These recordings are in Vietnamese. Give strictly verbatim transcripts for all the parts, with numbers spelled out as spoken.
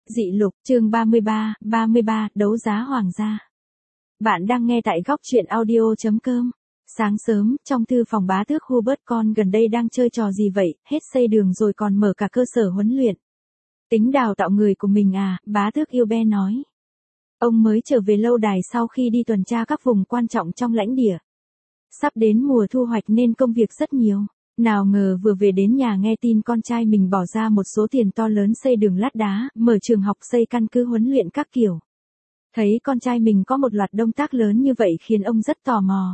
Dị lục, chương ba mươi ba, ba mươi ba, đấu giá hoàng gia. Bạn đang nghe tại góc truyện audio chấm com. Sáng sớm, trong thư phòng bá tước Hubert con gần đây đang chơi trò gì vậy, hết xây đường rồi còn mở cả cơ sở huấn luyện. Tính đào tạo người của mình à, bá tước Gilbert nói. Ông mới trở về lâu đài sau khi đi tuần tra các vùng quan trọng trong lãnh địa. Sắp đến mùa thu hoạch nên công việc rất nhiều. Nào ngờ vừa về đến nhà nghe tin con trai mình bỏ ra một số tiền to lớn xây đường lát đá, mở trường học, xây căn cứ huấn luyện các kiểu. Thấy con trai mình có một loạt động tác lớn như vậy khiến ông rất tò mò.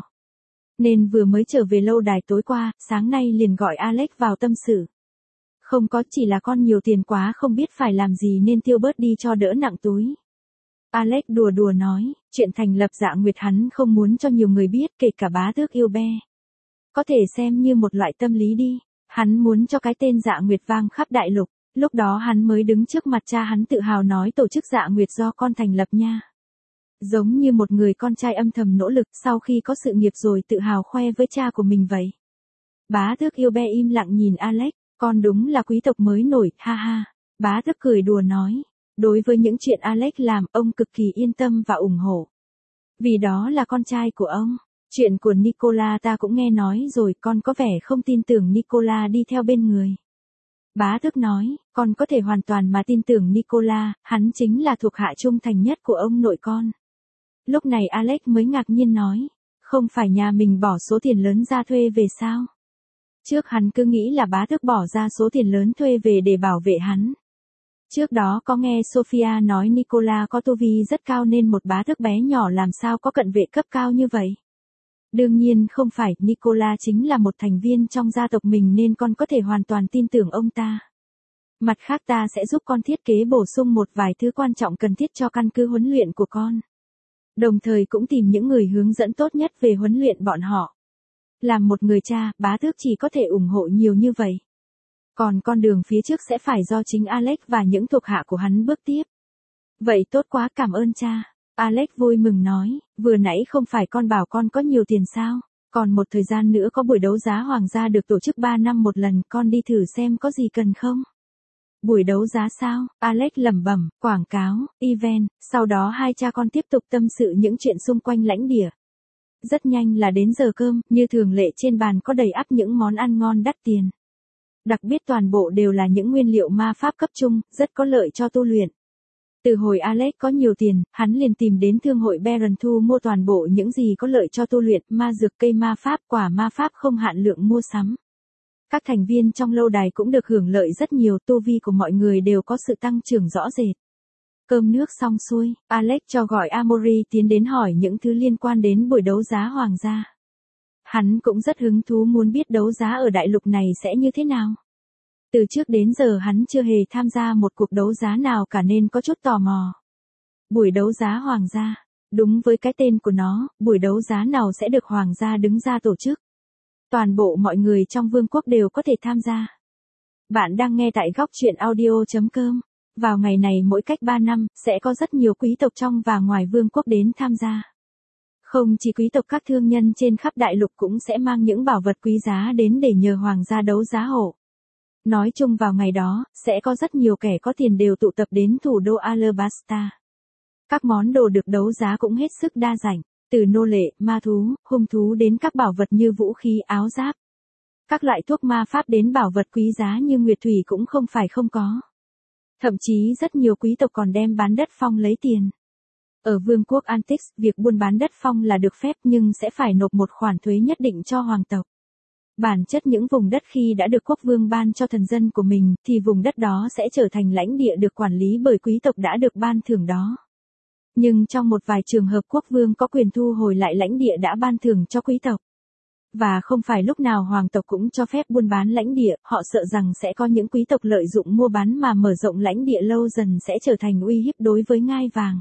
Nên vừa mới trở về lâu đài tối qua, sáng nay liền gọi Alex vào tâm sự. Không có, chỉ là con nhiều tiền quá không biết phải làm gì nên tiêu bớt đi cho đỡ nặng túi. Alex đùa đùa nói, chuyện thành lập Dạ Nguyệt hắn không muốn cho nhiều người biết, kể cả bá tước Gilbert. Có thể xem như một loại tâm lý đi, hắn muốn cho cái tên Dạ Nguyệt vang khắp đại lục, lúc đó hắn mới đứng trước mặt cha hắn tự hào nói tổ chức Dạ Nguyệt do con thành lập nha. Giống như một người con trai âm thầm nỗ lực sau khi có sự nghiệp rồi tự hào khoe với cha của mình vậy. Bá tước Gilbert im lặng nhìn Alex, con đúng là quý tộc mới nổi, ha ha. Bá tước cười đùa nói, đối với những chuyện Alex làm ông cực kỳ yên tâm và ủng hộ. Vì đó là con trai của ông. Chuyện của Nicola ta cũng nghe nói rồi, con có vẻ không tin tưởng Nicola đi theo bên người. Bá tước nói, con có thể hoàn toàn mà tin tưởng Nicola, hắn chính là thuộc hạ trung thành nhất của ông nội con. Lúc này Alex mới ngạc nhiên nói, không phải nhà mình bỏ số tiền lớn ra thuê về sao? Trước hắn cứ nghĩ là bá tước bỏ ra số tiền lớn thuê về để bảo vệ hắn. Trước đó có nghe Sophia nói Nicola có tu vi rất cao nên một bá tước bé nhỏ làm sao có cận vệ cấp cao như vậy. Đương nhiên không phải, Nicola chính là một thành viên trong gia tộc mình nên con có thể hoàn toàn tin tưởng ông ta. Mặt khác ta sẽ giúp con thiết kế bổ sung một vài thứ quan trọng cần thiết cho căn cứ huấn luyện của con. Đồng thời cũng tìm những người hướng dẫn tốt nhất về huấn luyện bọn họ. Làm một người cha, bá tước chỉ có thể ủng hộ nhiều như vậy. Còn con đường phía trước sẽ phải do chính Alex và những thuộc hạ của hắn bước tiếp. Vậy tốt quá, cảm ơn cha. Alex vui mừng nói, vừa nãy không phải con bảo con có nhiều tiền sao, còn một thời gian nữa có buổi đấu giá hoàng gia được tổ chức ba năm một lần, con đi thử xem có gì cần không. Buổi đấu giá sao? Alex lẩm bẩm, quảng cáo, event, sau đó hai cha con tiếp tục tâm sự những chuyện xung quanh lãnh địa. Rất nhanh là đến giờ cơm, như thường lệ trên bàn có đầy ắp những món ăn ngon đắt tiền. Đặc biệt toàn bộ đều là những nguyên liệu ma pháp cấp trung, rất có lợi cho tu luyện. Từ hồi Alex có nhiều tiền, hắn liền tìm đến thương hội Baron thu mua toàn bộ những gì có lợi cho tu luyện, ma dược, cây ma pháp, quả ma pháp không hạn lượng mua sắm. Các thành viên trong lâu đài cũng được hưởng lợi rất nhiều, tu vi của mọi người đều có sự tăng trưởng rõ rệt. Cơm nước xong xuôi, Alex cho gọi Amory tiến đến hỏi những thứ liên quan đến buổi đấu giá hoàng gia. Hắn cũng rất hứng thú muốn biết đấu giá ở đại lục này sẽ như thế nào. Từ trước đến giờ hắn chưa hề tham gia một cuộc đấu giá nào cả nên có chút tò mò. Buổi đấu giá hoàng gia, đúng với cái tên của nó, buổi đấu giá nào sẽ được hoàng gia đứng ra tổ chức. Toàn bộ mọi người trong vương quốc đều có thể tham gia. Bạn đang nghe tại góc truyện audio chấm com. Vào ngày này mỗi cách ba năm, sẽ có rất nhiều quý tộc trong và ngoài vương quốc đến tham gia. Không chỉ quý tộc, các thương nhân trên khắp đại lục cũng sẽ mang những bảo vật quý giá đến để nhờ hoàng gia đấu giá hộ. Nói chung vào ngày đó, sẽ có rất nhiều kẻ có tiền đều tụ tập đến thủ đô Alabasta. Các món đồ được đấu giá cũng hết sức đa dạng, từ nô lệ, ma thú, hung thú đến các bảo vật như vũ khí, áo giáp. Các loại thuốc ma pháp đến bảo vật quý giá như nguyệt thủy cũng không phải không có. Thậm chí rất nhiều quý tộc còn đem bán đất phong lấy tiền. Ở vương quốc Antix, việc buôn bán đất phong là được phép nhưng sẽ phải nộp một khoản thuế nhất định cho hoàng tộc. Bản chất những vùng đất khi đã được quốc vương ban cho thần dân của mình, thì vùng đất đó sẽ trở thành lãnh địa được quản lý bởi quý tộc đã được ban thưởng đó. Nhưng trong một vài trường hợp quốc vương có quyền thu hồi lại lãnh địa đã ban thưởng cho quý tộc. Và không phải lúc nào hoàng tộc cũng cho phép buôn bán lãnh địa, họ sợ rằng sẽ có những quý tộc lợi dụng mua bán mà mở rộng lãnh địa lâu dần sẽ trở thành uy hiếp đối với ngai vàng.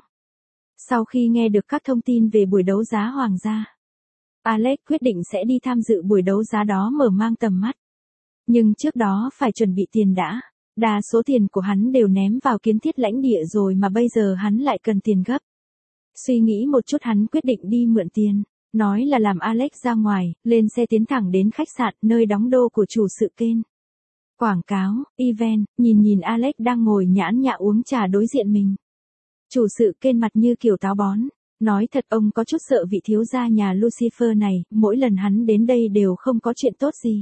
Sau khi nghe được các thông tin về buổi đấu giá hoàng gia, Alex quyết định sẽ đi tham dự buổi đấu giá đó mở mang tầm mắt. Nhưng trước đó phải chuẩn bị tiền đã. Đa số tiền của hắn đều ném vào kiến thiết lãnh địa rồi mà bây giờ hắn lại cần tiền gấp. Suy nghĩ một chút hắn quyết định đi mượn tiền. Nói là làm Alex ra ngoài, lên xe tiến thẳng đến khách sạn nơi đóng đô của chủ sự kênh. Quảng cáo, event, nhìn nhìn Alex đang ngồi nhãn nhã uống trà đối diện mình. Chủ sự kênh mặt như kiểu táo bón. Nói thật ông có chút sợ vị thiếu gia nhà Lucifer này, mỗi lần hắn đến đây đều không có chuyện tốt gì.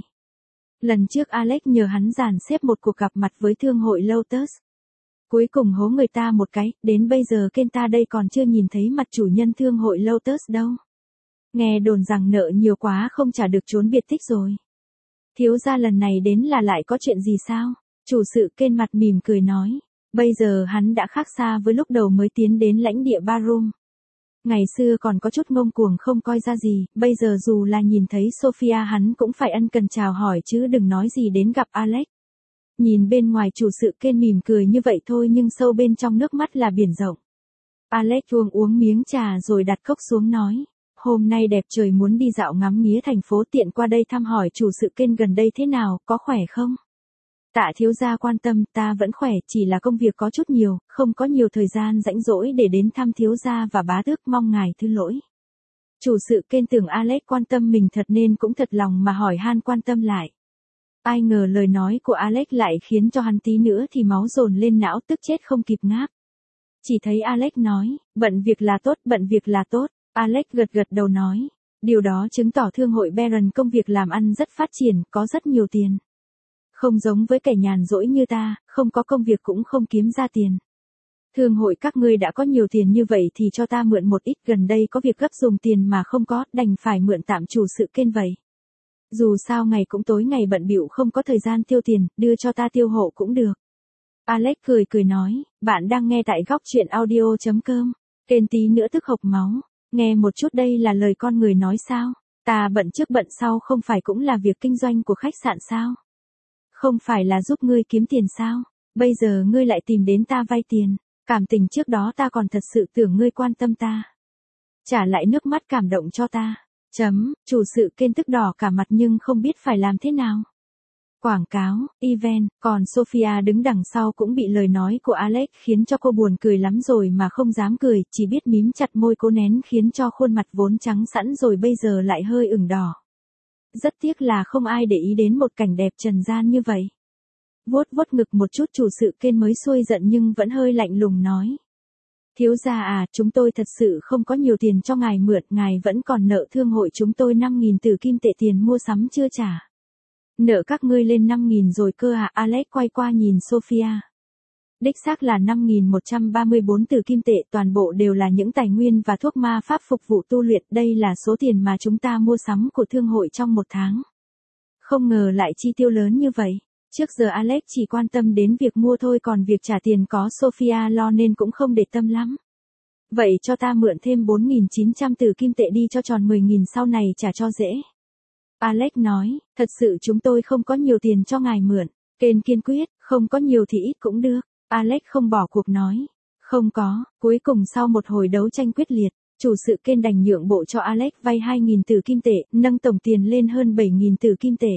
Lần trước Alex nhờ hắn dàn xếp một cuộc gặp mặt với thương hội Lotus. Cuối cùng hố người ta một cái, đến bây giờ kênh ta đây còn chưa nhìn thấy mặt chủ nhân thương hội Lotus đâu. Nghe đồn rằng nợ nhiều quá không trả được trốn biệt tích rồi. Thiếu gia lần này đến là lại có chuyện gì sao? Chủ sự kênh mặt mỉm cười nói. Bây giờ hắn đã khác xa với lúc đầu mới tiến đến lãnh địa Barum. Ngày xưa còn có chút ngông cuồng không coi ra gì, bây giờ dù là nhìn thấy Sophia hắn cũng phải ân cần chào hỏi chứ đừng nói gì đến gặp Alex. Nhìn bên ngoài chủ sự kênh mỉm cười như vậy thôi nhưng sâu bên trong nước mắt là biển rộng. Alex uống uống miếng trà rồi đặt cốc xuống nói. Hôm nay đẹp trời muốn đi dạo ngắm nghía thành phố tiện qua đây thăm hỏi chủ sự kênh gần đây thế nào, có khỏe không? Tạ thiếu gia quan tâm, ta vẫn khỏe, chỉ là công việc có chút nhiều, không có nhiều thời gian rãnh rỗi để đến thăm thiếu gia và bá tước, mong ngài thứ lỗi. Chủ sự kênh tưởng Alex quan tâm mình thật nên cũng thật lòng mà hỏi han quan tâm lại. Ai ngờ lời nói của Alex lại khiến cho hắn tí nữa thì máu dồn lên não tức chết không kịp ngáp. Chỉ thấy Alex nói, bận việc là tốt, bận việc là tốt. Alex gật gật đầu nói, điều đó chứng tỏ thương hội Baron công việc làm ăn rất phát triển, có rất nhiều tiền. Không giống với kẻ nhàn rỗi như ta, không có công việc cũng không kiếm ra tiền. Thương hội các ngươi đã có nhiều tiền như vậy thì cho ta mượn một ít, gần đây có việc gấp dùng tiền mà không có, đành phải mượn tạm chủ sự kênh vậy. Dù sao ngày cũng tối ngày bận bịu không có thời gian tiêu tiền, đưa cho ta tiêu hộ cũng được. Alex cười cười nói, bạn đang nghe tại góc truyện audio chấm com. Kênh tí nữa tức hộc máu. Nghe một chút đây là lời con người nói sao? Ta bận trước bận sau không phải cũng là việc kinh doanh của khách sạn sao? Không phải là giúp ngươi kiếm tiền sao? Bây giờ ngươi lại tìm đến ta vay tiền. Cảm tình trước đó ta còn thật sự tưởng ngươi quan tâm ta. Trả lại nước mắt cảm động cho ta. Chấm, chủ sự kênh tức đỏ cả mặt nhưng không biết phải làm thế nào. Quảng cáo, event, còn Sophia đứng đằng sau cũng bị lời nói của Alex khiến cho cô buồn cười lắm rồi mà không dám cười, chỉ biết mím chặt môi cố nén khiến cho khuôn mặt vốn trắng sẵn rồi bây giờ lại hơi ửng đỏ. Rất tiếc là không ai để ý đến một cảnh đẹp trần gian như vậy. Vuốt vuốt ngực một chút chủ sự kênh mới xuôi giận nhưng vẫn hơi lạnh lùng nói. Thiếu gia à, chúng tôi thật sự không có nhiều tiền cho ngài mượn, ngài vẫn còn nợ thương hội chúng tôi năm nghìn tử kim tệ tiền mua sắm chưa trả. Nợ các ngươi lên năm nghìn rồi cơ à? Alex quay qua nhìn Sophia. Đích xác là năm nghìn một trăm ba mươi bốn tử kim tệ, toàn bộ đều là những tài nguyên và thuốc ma pháp phục vụ tu luyện, đây là số tiền mà chúng ta mua sắm của thương hội trong một tháng. Không ngờ lại chi tiêu lớn như vậy. Trước giờ Alex chỉ quan tâm đến việc mua thôi còn việc trả tiền có Sophia lo nên cũng không để tâm lắm. Vậy cho ta mượn thêm bốn nghìn chín trăm tử kim tệ đi cho tròn mười nghìn sau này trả cho dễ. Alex nói, thật sự chúng tôi không có nhiều tiền cho ngài mượn. Kênh kiên quyết, không có nhiều thì ít cũng được. Alex không bỏ cuộc nói. Không có, cuối cùng sau một hồi đấu tranh quyết liệt, chủ sự kênh đành nhượng bộ cho Alex vay hai nghìn tử kim tệ, nâng tổng tiền lên hơn bảy nghìn tử kim tệ.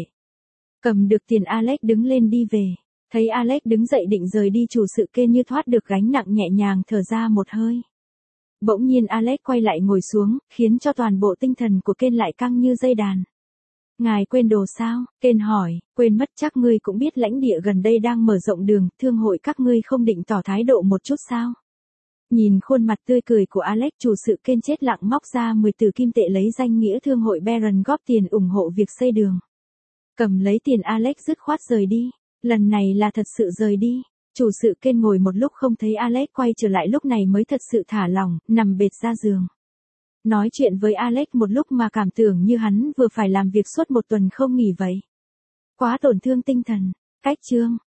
Cầm được tiền Alex đứng lên đi về. Thấy Alex đứng dậy định rời đi chủ sự kênh như thoát được gánh nặng nhẹ nhàng thở ra một hơi. Bỗng nhiên Alex quay lại ngồi xuống, khiến cho toàn bộ tinh thần của kênh lại căng như dây đàn. Ngài quên đồ sao? Kênh hỏi, quên mất chắc ngươi cũng biết lãnh địa gần đây đang mở rộng đường, thương hội các ngươi không định tỏ thái độ một chút sao? Nhìn khuôn mặt tươi cười của Alex chủ sự kênh chết lặng móc ra mười tử kim tệ lấy danh nghĩa thương hội Baron góp tiền ủng hộ việc xây đường. Cầm lấy tiền Alex dứt khoát rời đi. Lần này là thật sự rời đi. Chủ sự kênh ngồi một lúc không thấy Alex quay trở lại lúc này mới thật sự thả lỏng, nằm bệt ra giường. Nói chuyện với Alex một lúc mà cảm tưởng như hắn vừa phải làm việc suốt một tuần không nghỉ vậy. Quá tổn thương tinh thần. Cách chương.